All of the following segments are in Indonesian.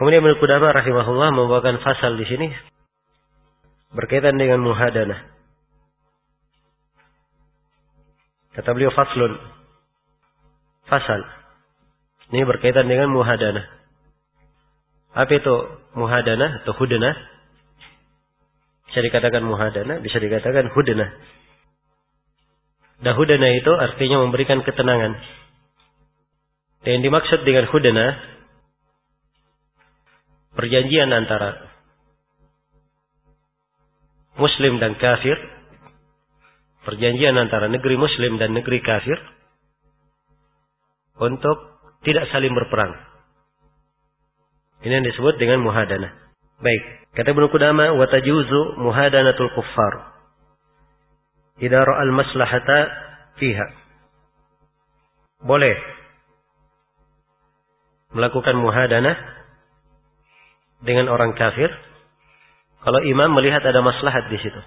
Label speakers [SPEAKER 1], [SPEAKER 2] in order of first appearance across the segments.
[SPEAKER 1] Kemudian Ibnu Qudamah rahimahullah membawakan fasal di sini berkaitan dengan muhadanah. Kata beliau faslun. Fasal. Ini berkaitan dengan muhadanah. Apa itu muhadanah atau hudnah? Bisa dikatakan muhadanah, bisa dikatakan hudnah. Dan hudnah itu artinya memberikan ketenangan. Dan yang dimaksud dengan hudnah, perjanjian antara Muslim dan kafir, perjanjian antara negeri Muslim dan negeri kafir, untuk tidak saling berperang. Ini yang disebut dengan muhadanah. Baik, kata Ibnu Qudamah, wa tajuzu muhadanatul kuffar idza ra'al maslahata fiha. Boleh melakukan muhadanah dengan orang kafir kalau imam melihat ada maslahat di situ.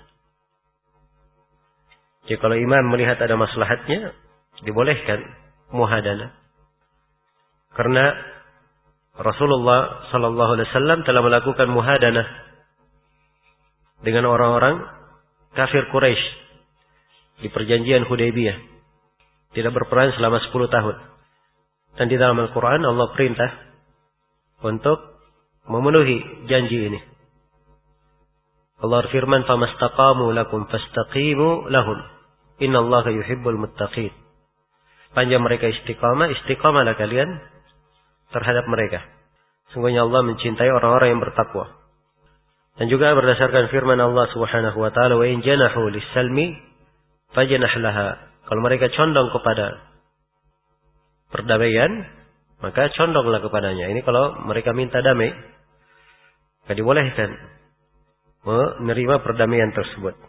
[SPEAKER 1] Jadi kalau imam melihat ada maslahatnya, dibolehkan muhadanah. Karena Rasulullah sallallahu alaihi wasallam telah melakukan muhadanah dengan orang-orang kafir Quraisy di perjanjian Hudaybiyah. Tidak berperang selama 10 tahun. Dan di dalam Al-Quran Allah perintah untuk memenuhi janji ini. Allah firman, "Famastaqamu lakum fastaqimu lahum. Innallaha yuhibbul muttaqin." Panjang mereka istiqamahlah kalian terhadap mereka. Sungguhnya Allah mencintai orang-orang yang bertakwa. Dan juga berdasarkan firman Allah Subhanahu wa taala, "Wa in janahu lis-salmi fajnah laha." Kalau mereka condong kepada perdamaian, maka condonglah kepadanya. Ini kalau mereka minta damai, maka dibolehkan menerima perdamaian tersebut.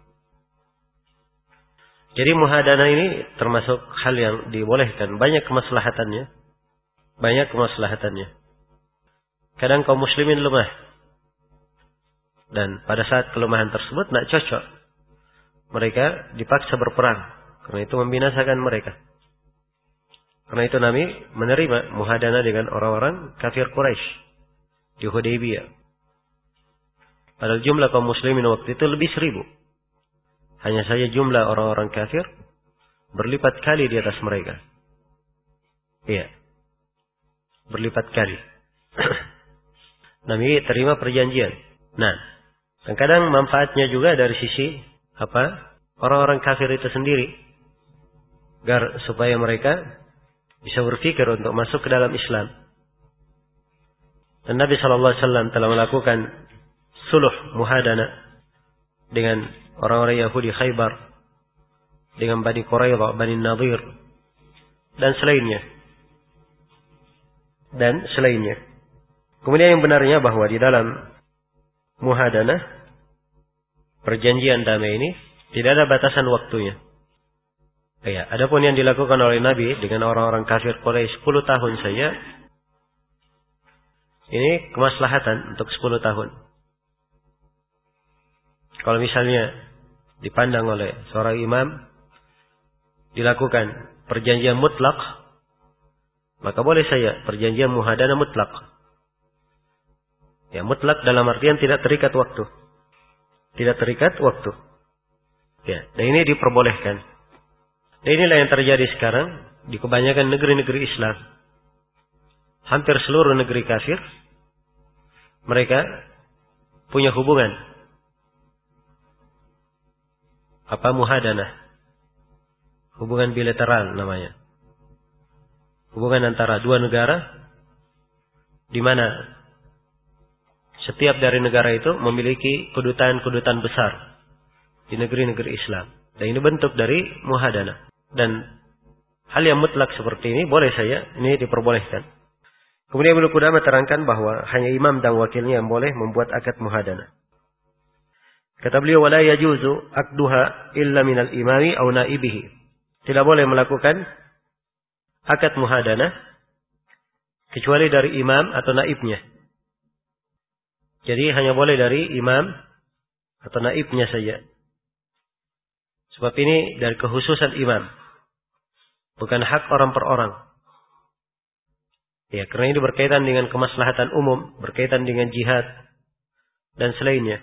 [SPEAKER 1] Jadi muhadanah ini termasuk hal yang dibolehkan. Banyak kemaslahatannya. Kadang kaum muslimin lemah. Dan pada saat kelemahan tersebut tidak cocok. Mereka dipaksa berperang. Karena itu membinasakan mereka. Karena itu Nabi menerima muhadanah dengan orang-orang kafir Quraisy di Hudaybiyah. Padahal jumlah kaum muslimin waktu itu lebih 1000. Hanya saja jumlah orang-orang kafir berlipat kali di atas mereka. Iya. Berlipat kali. Nabi terima perjanjian. Nah, dan kadang manfaatnya juga dari sisi orang-orang kafir itu sendiri, agar supaya mereka bisa berpikir untuk masuk ke dalam Islam. Dan Nabi sallallahu alaihi wasallam telah melakukan sulh muhadanah dengan orang-orang Yahudi Khaybar, dengan Bani Quraidah, Bani Nadir, dan selainnya. Kemudian yang benarnya bahwa di dalam muhadanah, perjanjian damai ini, tidak ada batasan waktunya. Ya, adapun yang dilakukan oleh Nabi dengan orang-orang kafir Quraisy 10 tahun saja, ini kemaslahatan untuk 10 tahun. Kalau misalnya dipandang oleh seorang imam, dilakukan perjanjian mutlak, maka boleh saja perjanjian muhadanah mutlak. Ya, mutlak dalam artian tidak terikat waktu. Ya, dan ini diperbolehkan. Dan inilah yang terjadi sekarang di kebanyakan negeri-negeri Islam. Hampir seluruh negeri kafir, mereka punya hubungan muhadanah. Hubungan bilateral namanya. Hubungan antara dua negara, di mana setiap dari negara itu memiliki kedutaan-kedutaan besar di negeri-negeri Islam. Dan ini bentuk dari muhadanah. Dan hal yang mutlak seperti ini boleh saja, ini diperbolehkan. Kemudian Ibnu Qudamah terangkan bahwa hanya imam dan wakilnya yang boleh membuat akad muhadanah. Kata beliau, wala yajuzu akduha illa minal imami aw naibihi. Tidak boleh melakukan akad muhadanah kecuali dari imam atau naibnya. Jadi hanya boleh dari imam atau naibnya saja. Sebab ini dari kekhususan imam. Bukan hak orang per orang. Ya, karena ini berkaitan dengan kemaslahatan umum, berkaitan dengan jihad dan selainnya.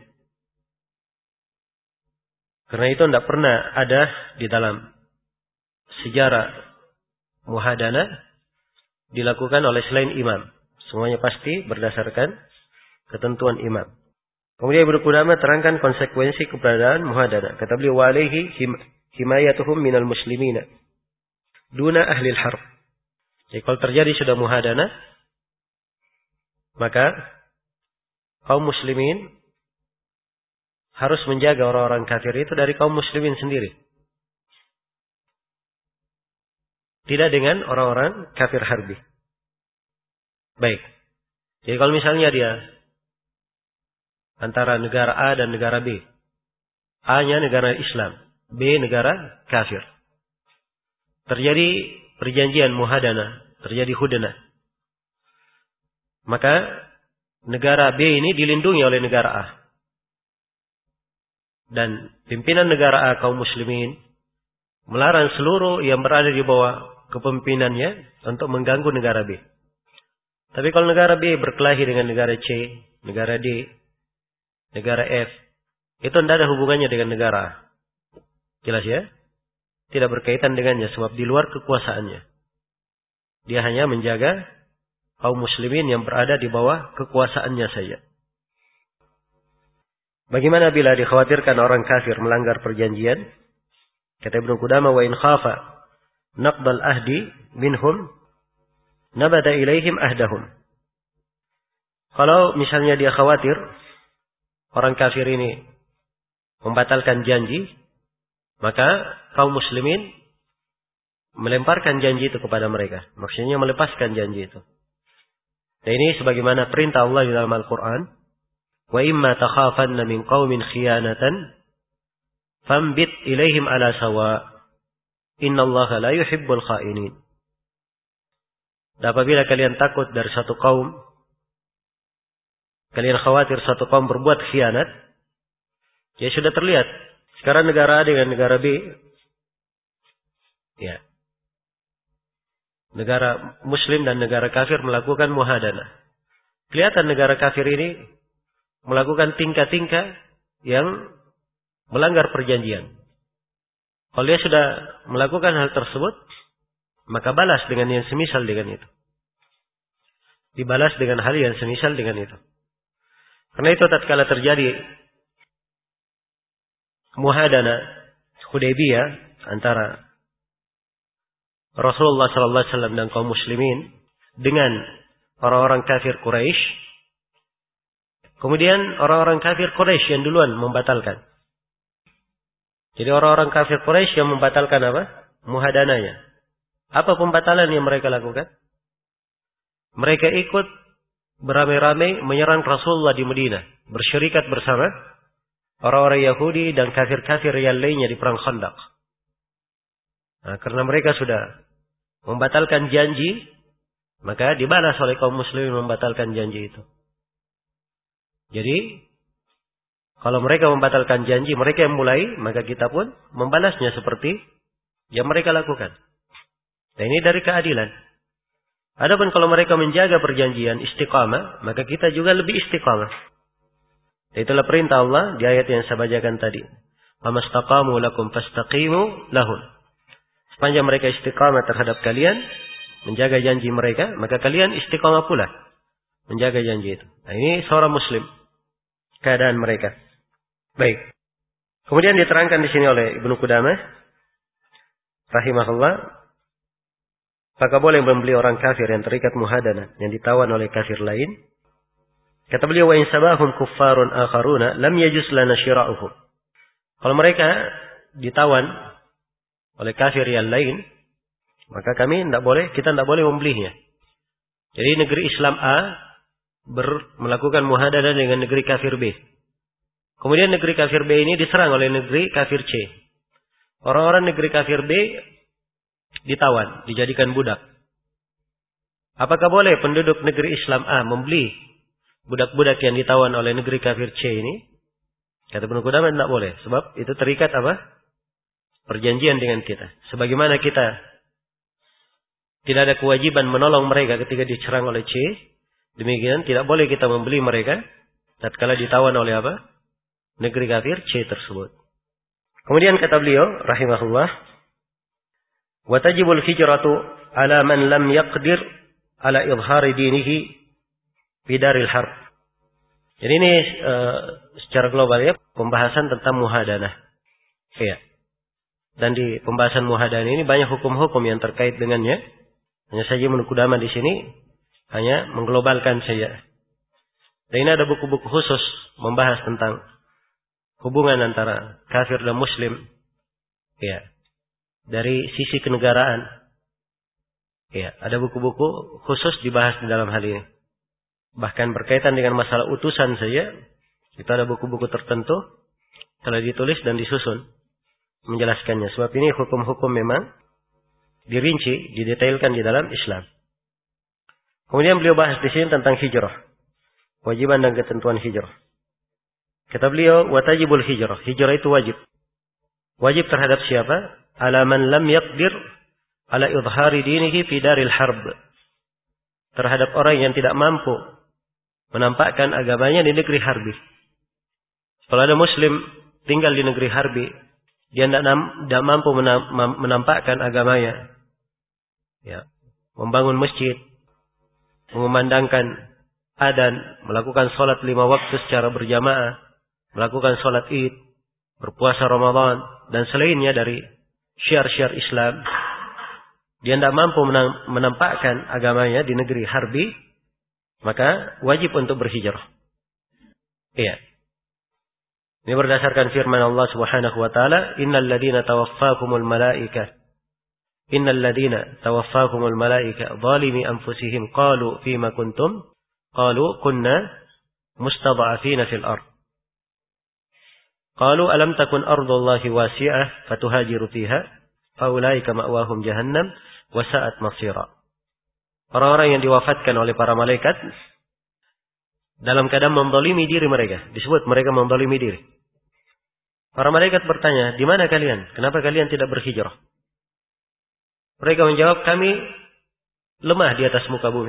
[SPEAKER 1] Karena itu tidak pernah ada di dalam sejarah muhadanah dilakukan oleh selain imam. Semuanya pasti berdasarkan ketentuan imam. Kemudian Ibnu Qudamah terangkan konsekuensi keberadaan muhadanah. Kata beliau, wa alaihi himayatuhum minal muslimina duna ahli al-harb. Jadi kalau terjadi sudah muhadanah, maka kaum muslimin harus menjaga orang-orang kafir itu dari kaum muslimin sendiri. Tidak dengan orang-orang kafir harbi. Baik. Jadi kalau misalnya dia antara negara A dan negara B. A-nya negara Islam. B negara kafir. Terjadi perjanjian muhadanah. Terjadi hudnah. Maka negara B ini dilindungi oleh negara A. Dan pimpinan negara A kaum muslimin melarang seluruh yang berada di bawah kepemimpinannya untuk mengganggu negara B. Tapi kalau negara B berkelahi dengan negara C, negara D, negara F, itu tidak ada hubungannya dengan negara A. Jelas ya? Tidak berkaitan dengannya sebab di luar kekuasaannya. Dia hanya menjaga kaum muslimin yang berada di bawah kekuasaannya saja. Bagaimana bila dikhawatirkan orang kafir melanggar perjanjian? Kata Ibnu Qudamah, wa in khafa naqdal ahdi minhum nabada ilaihim ahdahum. Kalau misalnya dia khawatir orang kafir ini membatalkan janji, maka kaum muslimin melemparkan janji itu kepada mereka. Maksudnya melepaskan janji itu. Dan ini sebagaimana perintah Allah di dalam Al-Quran. Wa imma takhafanna min qaumin khiyanatan fambit ilaihim ala sawa. Innallaha la yuhibbul kha'inin. Dan apabila kalian takut dari satu kaum, kalian khawatir satu kaum berbuat khianat, ya sudah terlihat. Sekarang negara A dengan negara B, ya, negara Muslim dan negara kafir melakukan muhadanah. Kelihatan negara kafir ini melakukan tingkah-tingkah yang melanggar perjanjian. Kalau dia sudah melakukan hal tersebut, maka balas dengan yang semisal dengan itu. Dibalas dengan hal yang semisal dengan itu. Karena itu tatkala terjadi muhadanah Hudaybiyah antara Rasulullah sallallahu alaihi wasallam dan kaum muslimin dengan orang-orang kafir Quraisy, kemudian orang-orang kafir Quraisy yang duluan membatalkan. Jadi orang-orang kafir Quraisy yang membatalkan apa? Muhadanahnya. Apa pembatalan yang mereka lakukan? Mereka ikut beramai-ramai menyerang Rasulullah di Madinah, bersyirikat bersama orang-orang Yahudi dan kafir-kafir yang lainnya di perang Khandaq. Nah, karena mereka sudah membatalkan janji, maka dibalas oleh kaum muslimin membatalkan janji itu. Jadi, kalau mereka membatalkan janji, mereka yang mulai, maka kita pun membalasnya seperti yang mereka lakukan. Dan ini dari keadilan. Adapun kalau mereka menjaga perjanjian istiqamah, maka kita juga lebih istiqamah. Itulah perintah Allah di ayat yang saya bacakan tadi. Famastaqamu lakum fastaqimu lahum. Sepanjang mereka istiqamah terhadap kalian, menjaga janji mereka, maka kalian istiqamah pula menjaga janji itu. Nah, ini seorang muslim, keadaan mereka. Baik. Kemudian diterangkan di sini oleh Ibnu Qudamah rahimahullah, maka boleh membeli orang kafir yang terikat muhadanah, yang ditawan oleh kafir lain. Kata beliau, wa in sabahum kuffarun akharuna lam yajuz lana syira'uhum. Kalau mereka ditawan oleh kafir yang lain, maka kita tidak boleh membelinya. Jadi negeri Islam A melakukan muhadanah dengan negeri kafir B. Kemudian negeri kafir B ini diserang oleh negeri kafir C. Orang-orang negeri kafir B ditawan, dijadikan budak. Apakah boleh penduduk negeri Islam A membeli budak-budak yang ditawan oleh negeri kafir C ini? Kata Ibnu Qudamah, tidak boleh. Sebab itu terikat apa? Perjanjian dengan kita. Sebagaimana kita Tidak ada kewajiban menolong mereka ketika diserang oleh C. Demikian tidak boleh kita membeli mereka tatkala ditawan oleh apa? Negeri kafir C tersebut. Kemudian kata beliau rahimahullah, wa tajibul hijratu ala man lam yaqdir ala idhari dinihi fi daril harb. Jadi ini secara global ya pembahasan tentang muhadanah. Iya. Dan di pembahasan muhadanah ini banyak hukum-hukum yang terkait dengannya. Hanya saja menukudama di sini hanya mengglobalkan saja. Dan ini ada buku-buku khusus membahas tentang hubungan antara kafir dan muslim. Ya. Dari sisi kenegaraan. Ya, ada buku-buku khusus dibahas di dalam hal ini. Bahkan berkaitan dengan masalah utusan saja, itu ada buku-buku tertentu telah ditulis dan disusun menjelaskannya. Sebab ini hukum-hukum memang dirinci, didetailkan di dalam Islam. Kemudian beliau bahas di sini tentang hijrah, kewajiban dan ketentuan hijrah. Kata beliau, watajibul hijrah. Hijrah itu wajib. Wajib terhadap siapa? Ala man lam yaqdir ala idhari dinihi fi daril harb. Terhadap orang yang tidak mampu menampakkan agamanya di negeri harbi. Kalau ada muslim tinggal di negeri harbi, dia tidak mampu menampakkan agamanya. Ya, membangun masjid, mengumandangkan adzan, melakukan salat 5 waktu secara berjamaah, melakukan salat Id, berpuasa Ramadan dan selainnya dari syiar-syiar Islam. Dia tidak mampu menampakkan agamanya di negeri harbi, maka wajib untuk berhijrah. Iya. Ini berdasarkan firman Allah Subhanahu wa taala, "Innal ladzina tawaffakumul malaika zalimi anfusihim qalu fima kuntum qalu kunna mustad'afina fil ard." Qalu alam takun ardullahi wasi'ah fatuhajiru fiha faulaika ma'wahum jahannam wa sa'at masira. Orang-orang yang diwafatkan oleh para malaikat dalam keadaan menzalimi diri mereka, disebut mereka menzalimi diri. Para malaikat bertanya, "Di mana kalian? Kenapa kalian tidak berhijrah?" Mereka menjawab, "Kami lemah di atas muka bumi."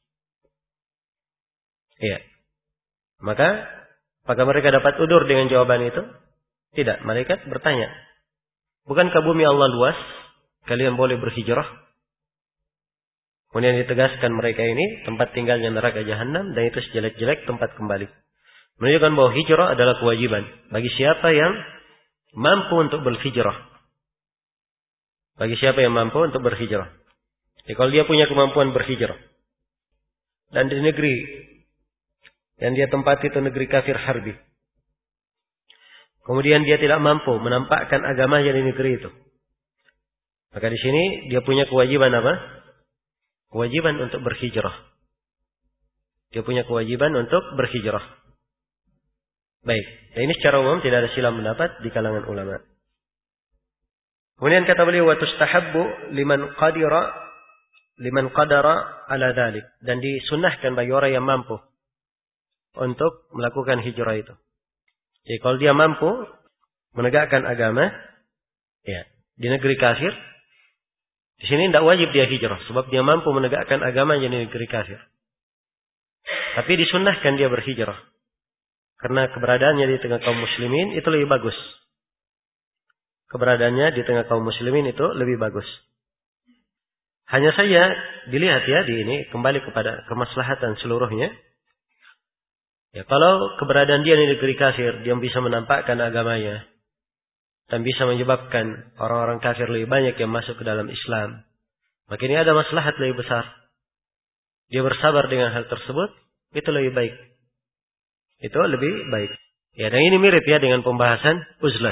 [SPEAKER 1] Iya. Maka apakah mereka dapat udur dengan jawaban itu? Tidak. Malaikat bertanya, "Bukankah bumi Allah luas? Kalian boleh berhijrah?" Kemudian ditegaskan mereka ini tempat tinggalnya neraka jahanam dan itu sejelek-jelek tempat kembali. Menunjukkan bahwa hijrah adalah kewajiban bagi siapa yang mampu untuk berhijrah. Bagi siapa yang mampu untuk berhijrah. Jadi kalau dia punya kemampuan berhijrah dan di negeri yang dia tempati itu negeri kafir harbi, kemudian dia tidak mampu menampakkan agamanya di negeri itu, maka di sini dia punya kewajiban apa? Kewajiban untuk berhijrah. Dia punya kewajiban untuk berhijrah. Baik. Nah, ini secara umum tidak ada silang pendapat di kalangan ulama. Kemudian kata beliau, wa tustahabbu liman qadara ala dzalik, dan disunnahkan bagi orang yang mampu untuk melakukan hijrah itu. Jadi kalau dia mampu menegakkan agama ya di negeri kafir, di sini tidak wajib dia hijrah sebab dia mampu menegakkan agamanya di negeri kafir. Tapi disunnahkan dia berhijrah karena keberadaannya di tengah kaum muslimin itu lebih bagus. Keberadaannya di tengah kaum muslimin itu lebih bagus. Hanya saja dilihat ya di ini kembali kepada kemaslahatan seluruhnya. Ya, kalau keberadaan dia di negeri kafir, dia bisa menampakkan agamanya dan bisa menyebabkan orang-orang kafir lebih banyak yang masuk ke dalam Islam, maka ini ada maslahat lebih besar. Dia bersabar dengan hal tersebut, itu lebih baik. Itu lebih baik. Ya, dan ini mirip ya dengan pembahasan uzlah.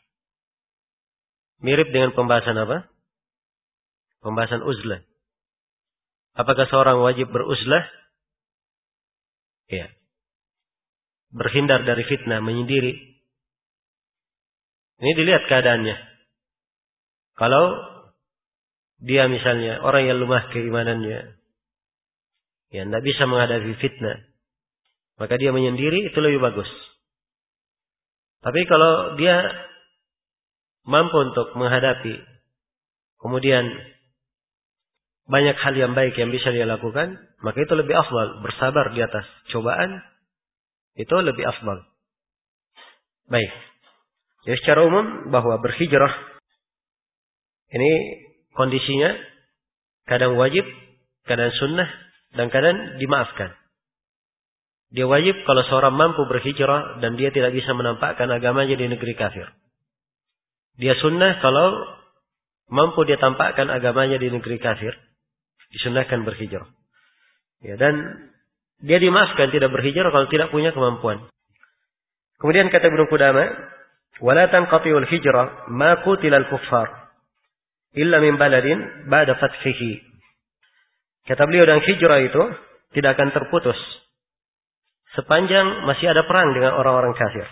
[SPEAKER 1] Mirip dengan pembahasan apa? Pembahasan uzlah. Apakah seorang wajib beruzlah? Ya. Berhindar dari fitnah, menyendiri. Ini dilihat keadaannya. Kalau dia misalnya orang yang lemah keimanannya, ya tidak bisa menghadapi fitnah, maka dia menyendiri itu lebih bagus. Tapi kalau dia mampu untuk menghadapi, kemudian banyak hal yang baik yang bisa dia lakukan, maka itu lebih afdal. Bersabar di atas cobaan, itu lebih afdal. Baik. Jadi secara umum bahwa berhijrah ini kondisinya kadang wajib, kadang sunnah, dan kadang dimaafkan. Dia wajib kalau seorang mampu berhijrah dan dia tidak bisa menampakkan agamanya di negeri kafir. Dia sunnah kalau mampu dia tampakkan agamanya di negeri kafir. Disunnahkan berhijrah. Ya, dan dia dimaafkan tidak berhijrah kalau tidak punya kemampuan. Kemudian kata Ibnu Qudamah, "Wala tanqati'ul hijrah ma qutilal kuffar illa min baladin ba'da fathihi." Kata beliau, dan hijrah itu tidak akan terputus sepanjang masih ada perang dengan orang-orang kafir.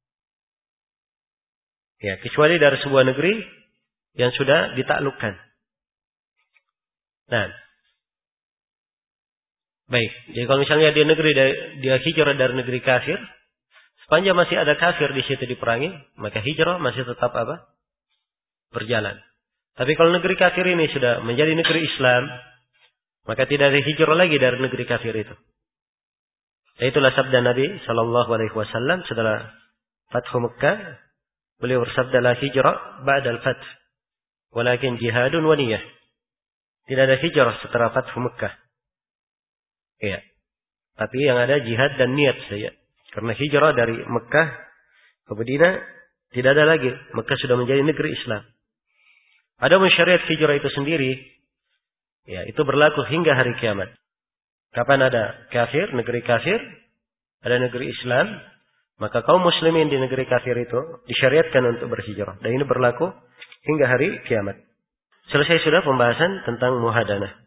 [SPEAKER 1] Ya, kecuali dari sebuah negeri yang sudah ditaklukkan. Nah, baik. Jadi kalau misalnya dia hijrah dari negeri kafir, sepanjang masih ada kafir di situ diperangi, maka hijrah masih tetap apa? Berjalan. Tapi kalau negeri kafir ini sudah menjadi negeri Islam, maka tidak ada hijrah lagi dari negeri kafir itu. Dan itulah sabda Nabi Shallallahu Alaihi Wasallam setelah Fathu Mekah, beliau bersabda, la hijrah ba'dal fath, walakin jihadun wa niyah. Tidak ada hijrah setelah Fathu Mekah. Iya. Tapi yang ada jihad dan niat saja. Karena hijrah dari Mekah ke Madinah tidak ada lagi. Mekah sudah menjadi negeri Islam. Ada syariat hijrah itu sendiri, ya, itu berlaku hingga hari kiamat. Kapan ada kafir, negeri kafir, ada negeri Islam, maka kaum muslimin di negeri kafir itu disyariatkan untuk berhijrah. Dan ini berlaku hingga hari kiamat. Selesai sudah pembahasan tentang muhadanah.